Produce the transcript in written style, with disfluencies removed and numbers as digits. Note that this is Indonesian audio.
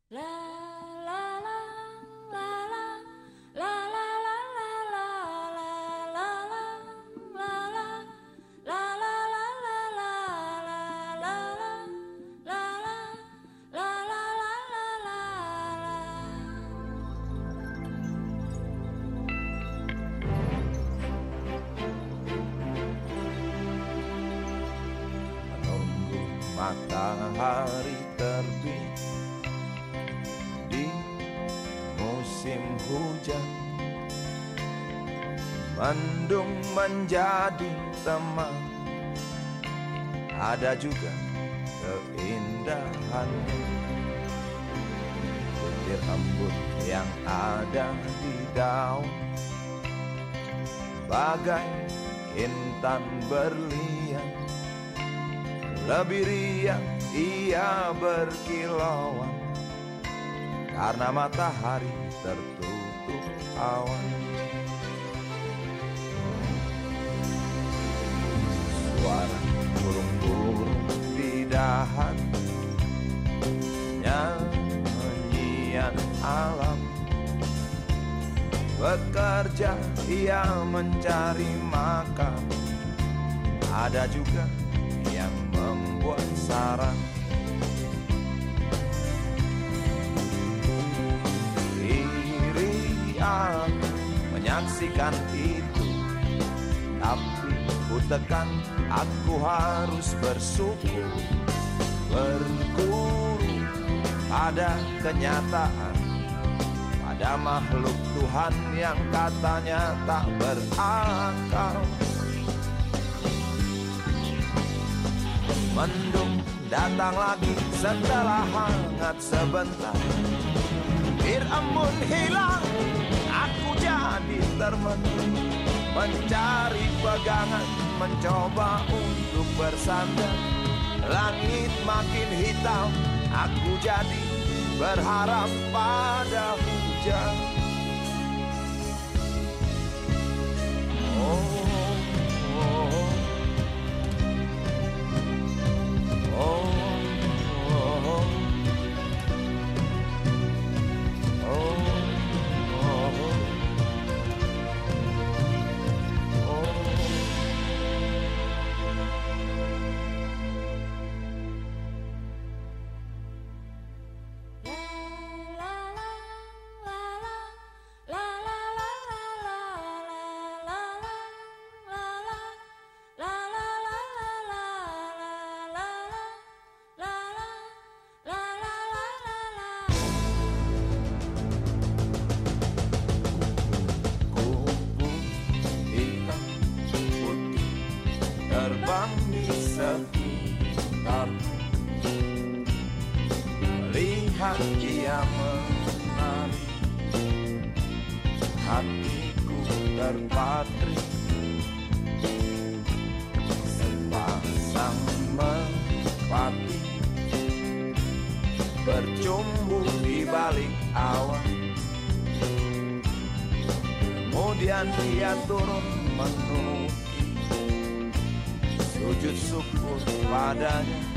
La la la la la la la la la la la la la la la menunggu matahari terbit di musim hujan, mendung menjadi teman, ada juga keindahan. Butir embun yang ada di daun, bagai intan berlian, lebih riang ia berkilauan, karena matahari tertutup awan. Suara burung-burung di dahan, nyanyian alam, bekerja ia mencari makan, ada juga yang membuat sarang. Iri aku menyaksikan itu, tapi ku tekan aku harus bersyukur, berguru pada kenyataan, pada makhluk Tuhan yang katanya tak berakal. Mendung datang lagi setelah hangat sebentar, bir embun hilang, aku jadi termenung, mencari pegangan, mencoba untuk bersandar. Langit makin hitam, aku jadi berharap pada hujan. Terbang di sekitar, melihat dia menari, hatiku terpatri. Sepasang merpati bercumbu di balik awan, kemudian dia turun menunggu, sujud syukur padanya.